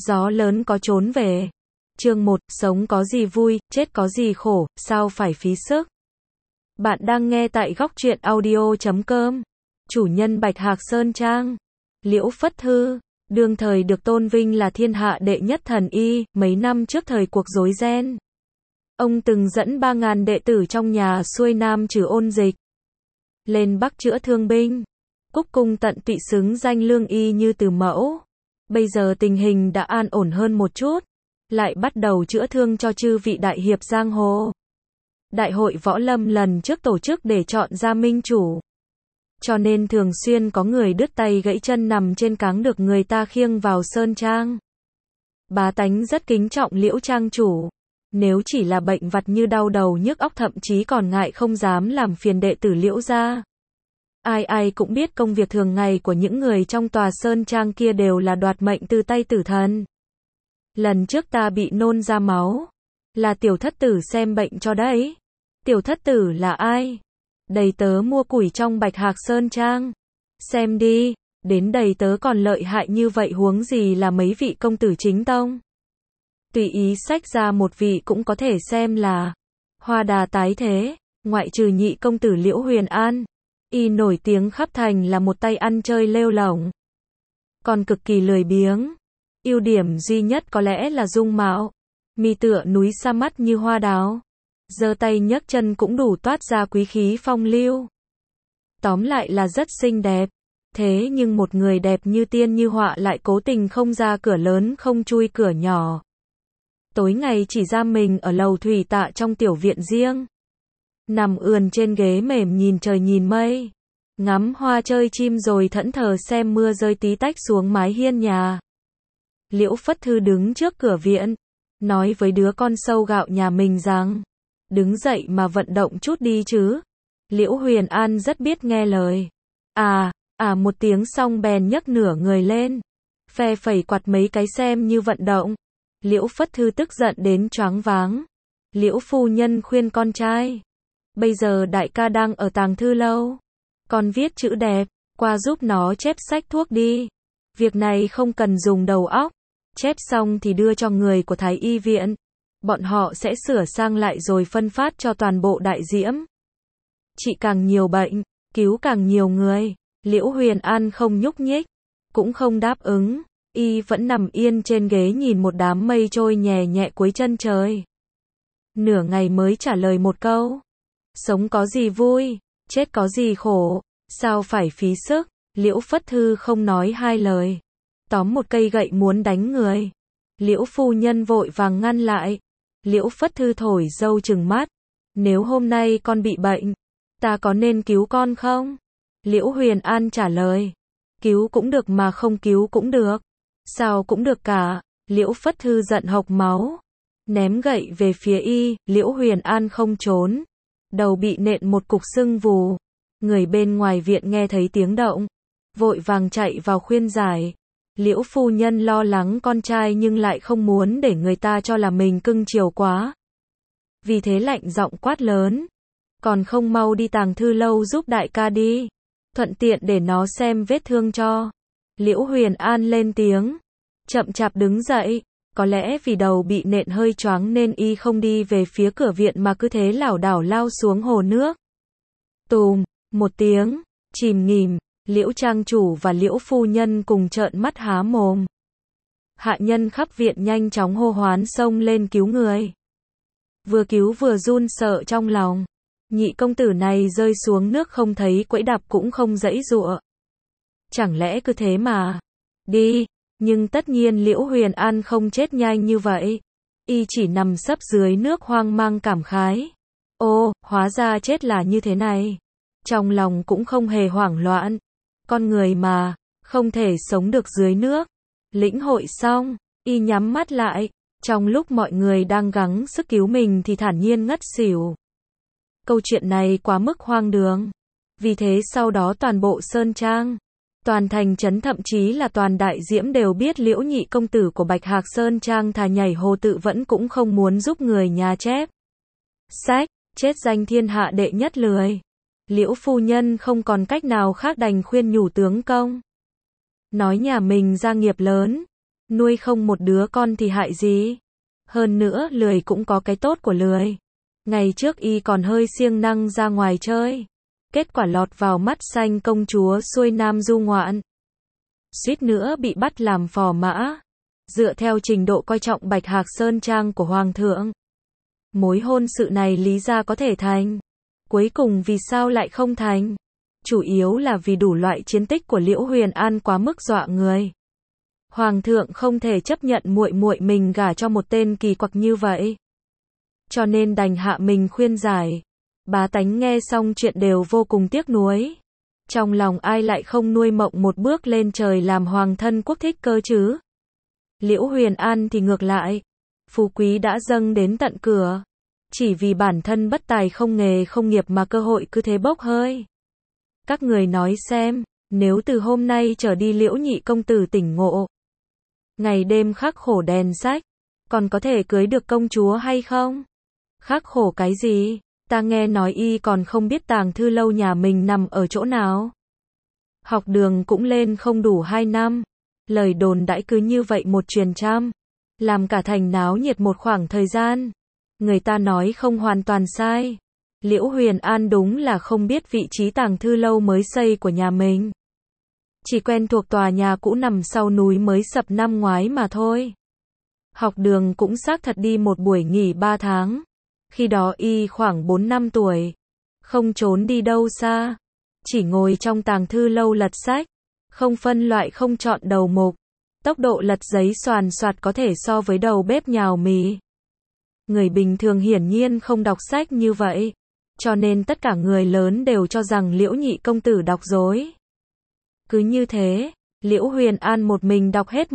Gió lớn có trốn về. Chương 1, sống có gì vui, chết có gì khổ, sao phải phí sức. Bạn đang nghe tại góc truyện audio.com. Chủ nhân Bạch Hạc Sơn Trang, Liễu Phất Thư, đương thời được tôn vinh là thiên hạ đệ nhất thần y, mấy năm trước thời cuộc rối ren. Ông từng dẫn 3.000 đệ tử trong nhà xuôi nam trừ ôn dịch, lên Bắc chữa thương binh, cúc cung tận tụy xứng danh lương y như từ mẫu. Bây giờ tình hình đã an ổn hơn một chút, lại bắt đầu chữa thương cho chư vị đại hiệp giang hồ. Đại hội võ lâm lần trước tổ chức để chọn ra minh chủ, cho nên thường xuyên có người đứt tay gãy chân nằm trên cáng được người ta khiêng vào sơn trang. Bá tánh rất kính trọng Liễu trang chủ. Nếu chỉ là bệnh vặt như đau đầu nhức óc thậm chí còn ngại không dám làm phiền đệ tử Liễu gia. Ai ai cũng biết công việc thường ngày của những người trong tòa sơn trang kia đều là đoạt mệnh từ tay tử thần. Lần trước ta bị nôn ra máu, là tiểu thất tử xem bệnh cho đấy. Tiểu thất tử là ai? Đầy tớ mua củi trong Bạch Hạc Sơn Trang. Xem đi, đến đầy tớ còn lợi hại như vậy huống gì là mấy vị công tử chính tông. Tùy ý xách ra một vị cũng có thể xem là hoa đà tái thế, ngoại trừ nhị công tử Liễu Huyền An. Y nổi tiếng khắp thành là một tay ăn chơi lêu lổng, còn cực kỳ lười biếng. Ưu điểm duy nhất có lẽ là dung mạo, mi tựa núi sa mắt như hoa đào, giơ tay nhấc chân cũng đủ toát ra quý khí phong lưu. Tóm lại là rất xinh đẹp. Thế nhưng một người đẹp như tiên như họa lại cố tình không ra cửa lớn không chui cửa nhỏ. Tối ngày chỉ giam mình ở lầu thủy tạ trong tiểu viện riêng, nằm ườn trên ghế mềm nhìn trời nhìn mây, ngắm hoa chơi chim rồi thẫn thờ xem mưa rơi tí tách xuống mái hiên nhà. Liễu Phất Thư đứng trước cửa viện, nói với đứa con sâu gạo nhà mình rằng, đứng dậy mà vận động chút đi chứ. Liễu Huyền An rất biết nghe lời. Một tiếng xong bèn nhấc nửa người lên, phe phẩy quạt mấy cái xem như vận động. Liễu Phất Thư tức giận đến choáng váng. Liễu phu nhân khuyên con trai, bây giờ đại ca đang ở tàng thư lâu, con viết chữ đẹp, qua giúp nó chép sách thuốc đi. Việc này không cần dùng đầu óc, chép xong thì đưa cho người của Thái y viện, bọn họ sẽ sửa sang lại rồi phân phát cho toàn bộ đại diễm. Trị càng nhiều bệnh, cứu càng nhiều người. Liễu Huyền An không nhúc nhích, cũng không đáp ứng, y vẫn nằm yên trên ghế nhìn một đám mây trôi nhẹ nhẹ cuối chân trời. Nửa ngày mới trả lời một câu. Sống có gì vui, chết có gì khổ, sao phải phí sức. Liễu Phất Thư không nói hai lời, tóm một cây gậy muốn đánh người. Liễu phu nhân vội vàng ngăn lại. Liễu Phất Thư thổi râu trừng mắt. Nếu hôm nay con bị bệnh, ta có nên cứu con không? Liễu Huyền An trả lời, cứu cũng được mà không cứu cũng được. Sao cũng được cả. Liễu Phất Thư giận hộc máu, ném gậy về phía y. Liễu Huyền An không trốn, đầu bị nện một cục sưng vù. Người bên ngoài viện nghe thấy tiếng động, vội vàng chạy vào khuyên giải. Liễu phu nhân lo lắng con trai nhưng lại không muốn để người ta cho là mình cưng chiều quá, vì thế lạnh giọng quát lớn, còn không mau đi tàng thư lâu giúp đại ca đi, thuận tiện để nó xem vết thương cho. Liễu Huyền An lên tiếng, chậm chạp đứng dậy. Có lẽ vì đầu bị nện hơi choáng nên y không đi về phía cửa viện mà cứ thế lảo đảo lao xuống hồ nước. Tùm, một tiếng, chìm nghỉm. Liễu trang chủ và Liễu phu nhân cùng trợn mắt há mồm. Hạ nhân khắp viện nhanh chóng hô hoán xông lên cứu người. Vừa cứu vừa run sợ trong lòng. Nhị công tử này rơi xuống nước không thấy quẫy đạp cũng không giãy giụa. Chẳng lẽ cứ thế mà đi? Nhưng tất nhiên Liễu Huyền An không chết nhanh như vậy. Y chỉ nằm sấp dưới nước hoang mang cảm khái. Ô, hóa ra chết là như thế này. Trong lòng cũng không hề hoảng loạn. Con người mà, không thể sống được dưới nước. Lĩnh hội xong, y nhắm mắt lại. Trong lúc mọi người đang gắng sức cứu mình thì thản nhiên ngất xỉu. Câu chuyện này quá mức hoang đường. Vì thế sau đó toàn bộ sơn trang, toàn thành trấn thậm chí là toàn đại diễm đều biết Liễu nhị công tử của Bạch Hạc Sơn Trang thà nhảy hồ tự vẫn cũng không muốn giúp người nhà chép sách, chết danh thiên hạ đệ nhất lười. Liễu phu nhân không còn cách nào khác đành khuyên nhủ tướng công. Nói nhà mình gia nghiệp lớn, Nuôi không một đứa con thì hại gì. Hơn nữa lười cũng có cái tốt của lười. Ngày trước y còn hơi siêng năng ra ngoài chơi. Kết quả lọt vào mắt xanh công chúa xuôi nam du ngoạn. Suýt nữa bị bắt làm phò mã. Dựa theo trình độ coi trọng Bạch Hạc Sơn Trang của Hoàng thượng, mối hôn sự này lý ra có thể thành. Cuối cùng vì sao lại không thành? Chủ yếu là vì đủ loại chiến tích của Liễu Huyền An quá mức dọa người. Hoàng thượng không thể chấp nhận muội muội mình gả cho một tên kỳ quặc như vậy. Cho nên đành hạ mình khuyên giải. Bá tánh nghe xong chuyện đều vô cùng tiếc nuối. Trong lòng ai lại không nuôi mộng một bước lên trời làm hoàng thân quốc thích cơ chứ? Liễu Huyền An thì ngược lại. Phú quý đã dâng đến tận cửa. Chỉ vì bản thân bất tài không nghề không nghiệp mà cơ hội cứ thế bốc hơi. Các người nói xem, nếu từ hôm nay trở đi Liễu nhị công tử tỉnh ngộ, ngày đêm khắc khổ đèn sách, còn có thể cưới được công chúa hay không? Khắc khổ cái gì? Ta nghe nói y còn không biết tàng thư lâu nhà mình nằm ở chỗ nào. Học đường cũng lên không đủ 2 năm. Lời đồn đãi cứ như vậy một truyền trăm. Làm cả thành náo nhiệt một khoảng thời gian. Người ta nói không hoàn toàn sai. Liễu Huyền An đúng là không biết vị trí tàng thư lâu mới xây của nhà mình. Chỉ quen thuộc tòa nhà cũ nằm sau núi mới sập năm ngoái mà thôi. Học đường cũng xác thật đi một buổi nghỉ 3 tháng. Khi đó y khoảng 4 năm tuổi. Không trốn đi đâu xa. Chỉ ngồi trong tàng thư lâu lật sách. Không phân loại không chọn đầu mục. Tốc độ lật giấy xoàn xoạt có thể so với đầu bếp nhào mì. Người bình thường hiển nhiên không đọc sách như vậy. Cho nên tất cả người lớn đều cho rằng Liễu nhị công tử đọc dối. Cứ như thế, Liễu Huyền An một mình đọc hết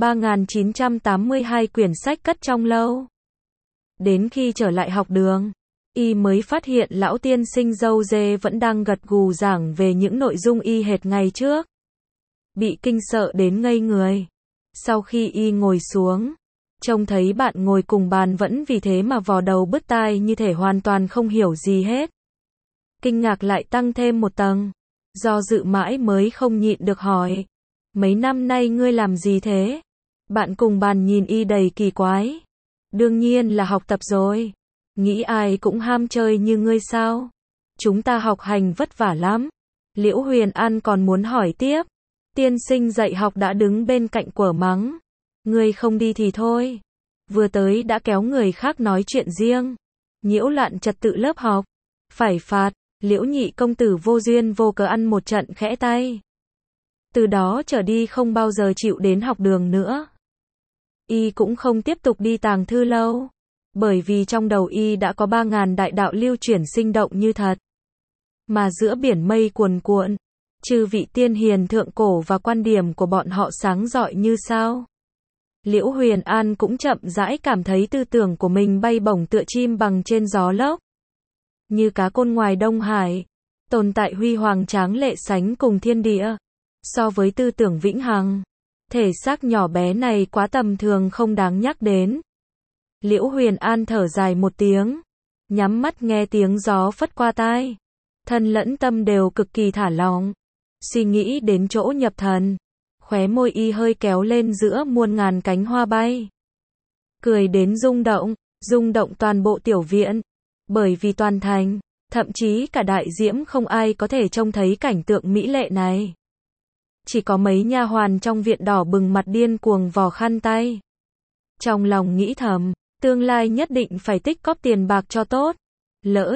1.3982 quyển sách cất trong lâu. Đến khi trở lại học đường, y mới phát hiện lão tiên sinh râu dê vẫn đang gật gù giảng về những nội dung y hệt ngày trước. Bị kinh sợ đến ngây người. Sau khi y ngồi xuống, trông thấy bạn ngồi cùng bàn vẫn vì thế mà vò đầu bứt tai như thể hoàn toàn không hiểu gì hết. Kinh ngạc lại tăng thêm một tầng. Do dự mãi mới không nhịn được hỏi. Mấy năm nay ngươi làm gì thế? Bạn cùng bàn nhìn y đầy kỳ quái. Đương nhiên là học tập rồi. Nghĩ ai cũng ham chơi như ngươi sao? Chúng ta học hành vất vả lắm. Liễu Huyền An còn muốn hỏi tiếp. Tiên sinh dạy học đã đứng bên cạnh quở mắng. Ngươi không đi thì thôi. Vừa tới đã kéo người khác nói chuyện riêng. Nhiễu loạn trật tự lớp học. Phải phạt. Liễu nhị công tử vô duyên vô cớ ăn một trận khẽ tay. Từ đó trở đi không bao giờ chịu đến học đường nữa. Y cũng không tiếp tục đi tàng thư lâu. Bởi vì trong đầu y đã có 3.000 đại đạo lưu chuyển sinh động như thật. Mà giữa biển mây cuồn cuộn, chư vị tiên hiền thượng cổ và quan điểm của bọn họ sáng rọi như sao. Liễu Huyền An cũng chậm rãi cảm thấy tư tưởng của mình bay bổng tựa chim bằng trên gió lốc. Như cá côn ngoài Đông Hải, tồn tại huy hoàng tráng lệ sánh cùng thiên địa. So với tư tưởng vĩnh hằng, thể xác nhỏ bé này quá tầm thường không đáng nhắc đến. Liễu Huyền An thở dài một tiếng, nhắm mắt nghe tiếng gió phất qua tai. Thân lẫn tâm đều cực kỳ thả lỏng. Suy nghĩ đến chỗ nhập thần, khóe môi y hơi kéo lên giữa muôn ngàn cánh hoa bay. Cười đến rung động toàn bộ tiểu viện. Bởi vì toàn thành, thậm chí cả đại diễm không ai có thể trông thấy cảnh tượng mỹ lệ này. Chỉ có mấy nha hoàn trong viện đỏ bừng mặt điên cuồng vò khăn tay. Trong lòng nghĩ thầm, tương lai nhất định phải tích cóp tiền bạc cho tốt. Lỡ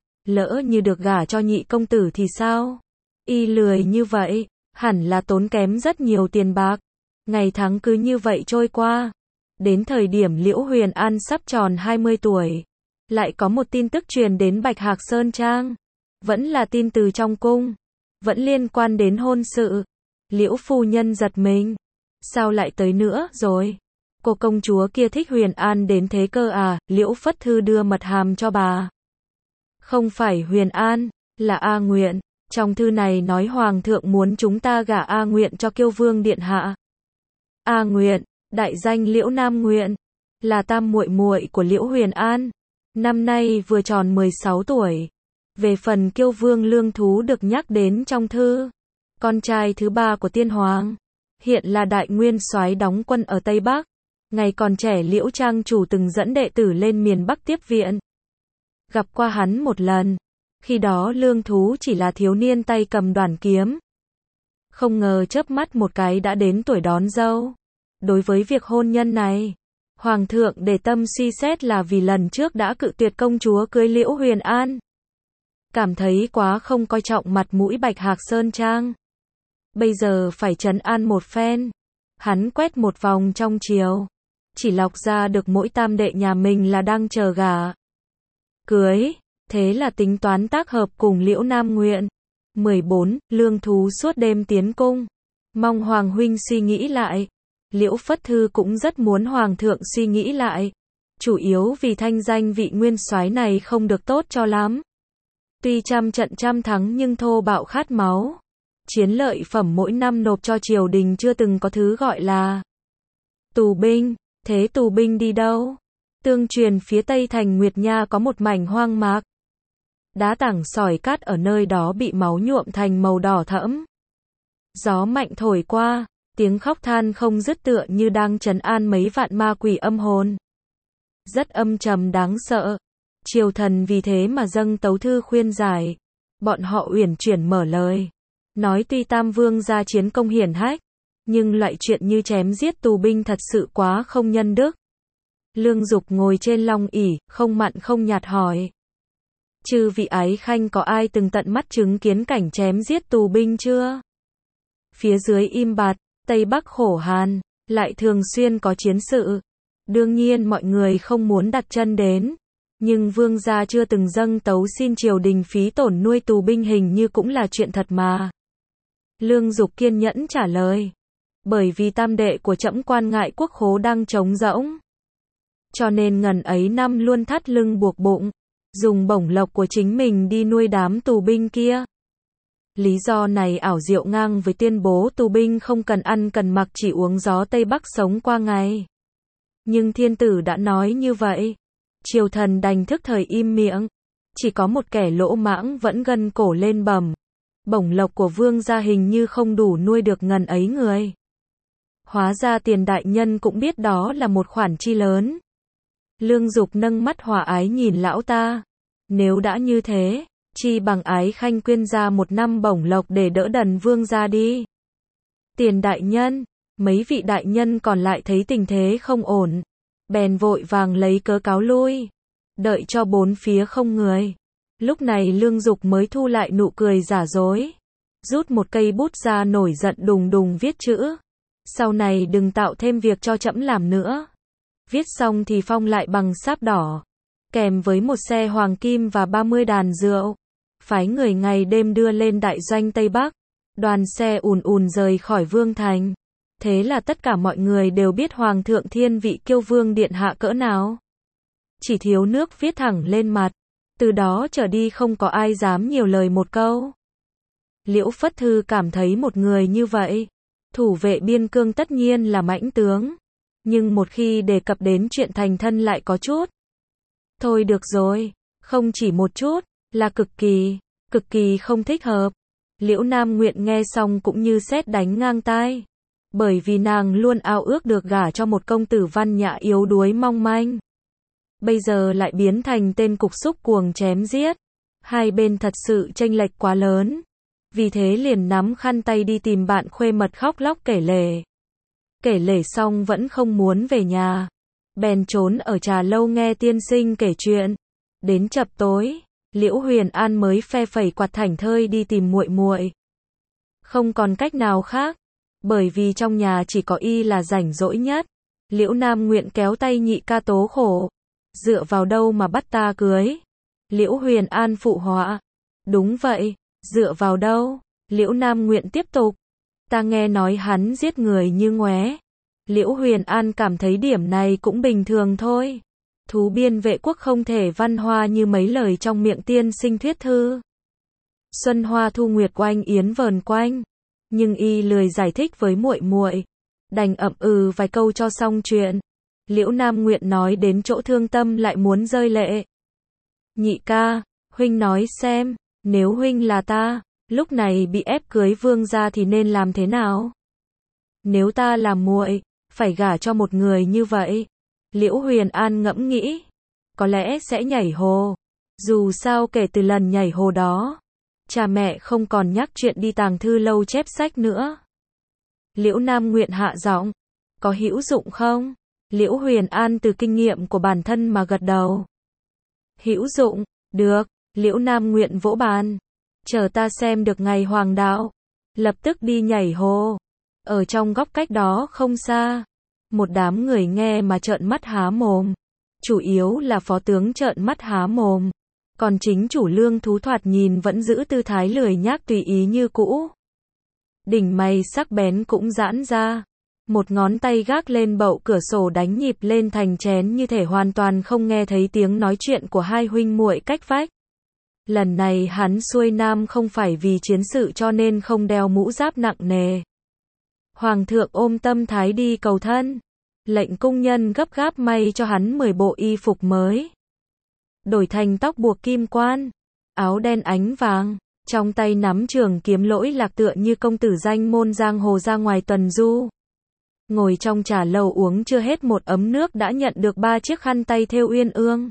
như được gả cho nhị công tử thì sao? Y lười như vậy, hẳn là tốn kém rất nhiều tiền bạc. Ngày tháng cứ như vậy trôi qua. Đến thời điểm Liễu Huyền An sắp tròn 20 tuổi. Lại có một tin tức truyền đến Bạch Hạc Sơn Trang. Vẫn là tin từ trong cung. Vẫn liên quan đến hôn sự. Liễu phu nhân giật mình. Sao lại tới nữa rồi? Cô công chúa kia thích Huyền An đến thế cơ à? Liễu Phất Thư đưa mật hàm cho bà. Không phải Huyền An, là A Nguyện. Trong thư này nói Hoàng thượng muốn chúng ta gả A Nguyện cho Kiêu Vương Điện Hạ. A Nguyện, đại danh Liễu Nam Nguyện, là tam muội muội của Liễu Huyền An. Năm nay vừa tròn 16 tuổi. Về phần Kiêu Vương Lương Thú được nhắc đến trong thư, con trai thứ 3 của tiên hoàng, hiện là đại nguyên soái đóng quân ở Tây Bắc. Ngày còn trẻ Liễu Trang chủ từng dẫn đệ tử lên miền Bắc tiếp viện. Gặp qua hắn một lần. Khi đó Lương Thú chỉ là thiếu niên tay cầm đoàn kiếm. Không ngờ chớp mắt một cái đã đến tuổi đón dâu. Đối với việc hôn nhân này, Hoàng thượng để tâm suy xét là vì lần trước đã cự tuyệt công chúa cưới Liễu Huyền An. Cảm thấy quá không coi trọng mặt mũi Bạch Hạc Sơn Trang. Bây giờ phải trấn an một phen. Hắn quét một vòng trong triều. Chỉ lọc ra được mỗi tam đệ nhà mình là đang chờ gả cưới. Thế là tính toán tác hợp cùng Liễu Nam Nguyện. 14. Lương Thú suốt đêm tiến cung. Mong Hoàng huynh suy nghĩ lại. Liễu Phất Thư cũng rất muốn Hoàng thượng suy nghĩ lại. Chủ yếu vì thanh danh vị nguyên soái này không được tốt cho lắm. Tuy trăm trận trăm thắng nhưng thô bạo khát máu. Chiến lợi phẩm mỗi năm nộp cho triều đình chưa từng có thứ gọi là tù binh. Thế tù binh đi đâu? Tương truyền phía tây thành Nguyệt Nha có một mảnh hoang mạc. Đá tảng sỏi cát ở nơi đó bị máu nhuộm thành màu đỏ thẫm. Gió mạnh thổi qua, tiếng khóc than không dứt tựa như đang trấn an mấy vạn ma quỷ âm hồn. Rất âm trầm đáng sợ. Triều thần vì thế mà dâng tấu thư khuyên giải. Bọn họ uyển chuyển mở lời. Nói tuy Tam Vương gia chiến công hiển hách, nhưng loại chuyện như chém giết tù binh thật sự quá không nhân đức. Lương Dục ngồi trên long ỷ, không mặn không nhạt hỏi. Chư vị ái khanh có ai từng tận mắt chứng kiến cảnh chém giết tù binh chưa? Phía dưới im bặt, Tây Bắc khổ hàn, lại thường xuyên có chiến sự. Đương nhiên mọi người không muốn đặt chân đến. Nhưng vương gia chưa từng dâng tấu xin triều đình phí tổn nuôi tù binh hình như cũng là chuyện thật mà. Lương Dục kiên nhẫn trả lời. Bởi vì tam đệ của trẫm quan ngại quốc khố đang trống rỗng. Cho nên ngần ấy năm luôn thắt lưng buộc bụng. Dùng bổng lộc của chính mình đi nuôi đám tù binh kia. Lý do này ảo diệu ngang với tuyên bố tù binh không cần ăn cần mặc chỉ uống gió Tây Bắc sống qua ngày. Nhưng thiên tử đã nói như vậy. Triều thần đành thức thời im miệng. Chỉ có một kẻ lỗ mãng vẫn gân cổ lên bẩm. Bổng lộc của vương gia hình như không đủ nuôi được ngần ấy người. Hóa ra Tiền đại nhân cũng biết đó là một khoản chi lớn. Lương Dục nâng mắt hòa ái nhìn lão ta. Nếu đã như thế, chi bằng ái khanh quyên ra 1 năm bổng lộc để đỡ đần vương gia đi. Tiền đại nhân, mấy vị đại nhân còn lại thấy tình thế không ổn. Bèn vội vàng lấy cớ cáo lui. Đợi cho bốn phía không người. Lúc này Lương Dục mới thu lại nụ cười giả dối. Rút một cây bút ra nổi giận đùng đùng viết chữ. Sau này đừng tạo thêm việc cho trẫm làm nữa. Viết xong thì phong lại bằng sáp đỏ. Kèm với một xe hoàng kim và 30 đàn rượu. Phái người ngày đêm đưa lên đại doanh Tây Bắc. Đoàn xe ùn ùn rời khỏi Vương Thành. Thế là tất cả mọi người đều biết Hoàng thượng thiên vị kiêu vương điện hạ cỡ nào. Chỉ thiếu nước viết thẳng lên mặt. Từ đó trở đi không có ai dám nhiều lời một câu. Liễu Phất Thư cảm thấy một người như vậy. Thủ vệ biên cương tất nhiên là mãnh tướng. Nhưng một khi đề cập đến chuyện thành thân lại có chút. Thôi được rồi. Không chỉ một chút, là cực kỳ không thích hợp. Liễu Nam Nguyện nghe xong cũng như sét đánh ngang tai. Bởi vì nàng luôn ao ước được gả cho một công tử văn nhã yếu đuối mong manh. Bây giờ lại biến thành tên cục súc cuồng chém giết. Hai bên thật sự chênh lệch quá lớn. Vì thế liền nắm khăn tay đi tìm bạn khuê mật khóc lóc kể lể. Kể lể xong vẫn không muốn về nhà. Bèn trốn ở trà lâu nghe tiên sinh kể chuyện. Đến chập tối, Liễu Huyền An mới phe phẩy quạt thảnh thơi đi tìm muội muội. Không còn cách nào khác. Bởi vì trong nhà chỉ có y là rảnh rỗi nhất. Liễu Nam Nguyện kéo tay nhị ca tố khổ. Dựa vào đâu mà bắt ta cưới? Liễu Huyền An phụ họa. Đúng vậy, dựa vào đâu? Liễu Nam Nguyện tiếp tục. Ta nghe nói hắn giết người như ngoé. Liễu Huyền An cảm thấy điểm này cũng bình thường thôi. Thú biên vệ quốc không thể văn hoa như mấy lời trong miệng tiên sinh thuyết thư. Xuân hoa thu nguyệt oanh yến vờn quanh. Nhưng y lười giải thích với muội muội, đành ậm ừ vài câu cho xong chuyện. Liễu Nam Nguyện nói đến chỗ thương tâm lại muốn rơi lệ. Nhị ca, huynh nói xem, nếu huynh là ta, lúc này bị ép cưới vương gia thì nên làm thế nào? Nếu ta là muội, phải gả cho một người như vậy. Liễu Huyền An ngẫm nghĩ, có lẽ sẽ nhảy hồ. Dù sao kể từ lần nhảy hồ đó, cha mẹ không còn nhắc chuyện đi tàng thư lâu chép sách nữa. Liễu Nam Nguyện hạ giọng, có hữu dụng không? Liễu Huyền An từ kinh nghiệm của bản thân mà gật đầu. Hữu dụng, được. Liễu Nam Nguyện vỗ bàn. Chờ ta xem được ngày hoàng đạo, lập tức đi nhảy hồ. Ở trong góc cách đó không xa, một đám người nghe mà trợn mắt há mồm. Chủ yếu là phó tướng trợn mắt há mồm. Còn chính chủ Lương Thú thoạt nhìn vẫn giữ tư thái lười nhác tùy ý như cũ. Đỉnh mày sắc bén cũng giãn ra. Một ngón tay gác lên bậu cửa sổ đánh nhịp lên thành chén như thể hoàn toàn không nghe thấy tiếng nói chuyện của hai huynh muội cách vách. Lần này hắn xuôi nam không phải vì chiến sự cho nên không đeo mũ giáp nặng nề. Hoàng thượng ôm tâm thái đi cầu thân. Lệnh cung nhân gấp gáp may cho hắn 10 bộ y phục mới. Đổi thành tóc buộc kim quan, áo đen ánh vàng, trong tay nắm trường kiếm lỗi lạc tựa như công tử danh môn giang hồ ra ngoài tuần du. Ngồi trong trà lầu uống chưa hết một ấm nước đã nhận được 3 chiếc khăn tay thêu uyên ương.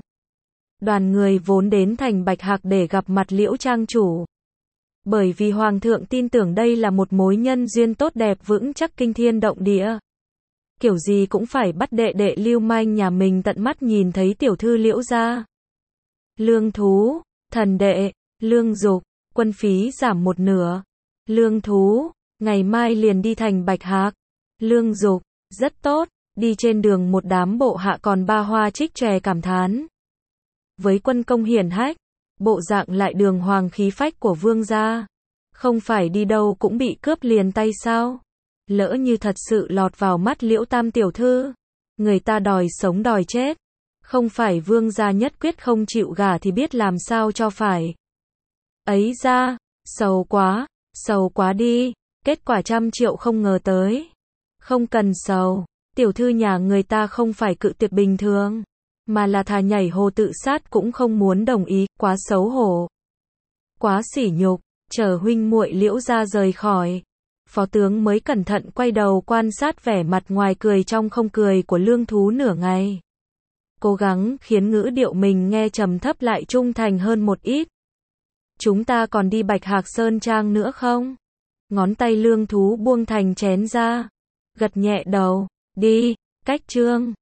Đoàn người vốn đến thành Bạch Hạc để gặp mặt Liễu trang chủ. Bởi vì Hoàng thượng tin tưởng đây là một mối nhân duyên tốt đẹp vững chắc kinh thiên động địa. Kiểu gì cũng phải bắt đệ đệ lưu manh nhà mình tận mắt nhìn thấy tiểu thư Liễu gia. Lương Thú, thần đệ, Lương Dục, quân phí giảm 1/2. Lương Thú, ngày mai liền đi thành Bạch Hạc. Lương Dục, rất tốt. Đi trên đường một đám bộ hạ còn ba hoa trích chòe cảm thán. Với quân công hiển hách, bộ dạng lại đường hoàng khí phách của vương gia. Không phải đi đâu cũng bị cướp liền tay sao? Lỡ như thật sự lọt vào mắt Liễu tam tiểu thư, người ta đòi sống đòi chết. Không phải vương gia nhất quyết không chịu gả thì biết làm sao cho phải. Ấy ra, sầu quá đi, kết quả 100 triệu không ngờ tới. Không cần sầu, tiểu thư nhà người ta không phải cự tuyệt bình thường, mà là thà nhảy hồ tự sát cũng không muốn đồng ý, quá xấu hổ. Quá sỉ nhục, chờ huynh muội Liễu gia rời khỏi. Phó tướng mới cẩn thận quay đầu quan sát vẻ mặt ngoài cười trong không cười của Lương Thú nửa ngày. Cố gắng khiến ngữ điệu mình nghe trầm thấp lại trung thành hơn một ít. Chúng ta còn đi Bạch Hạc Sơn Trang nữa không? Ngón tay Lương Thú buông thành chén ra. Gật nhẹ đầu. Đi, cách trương.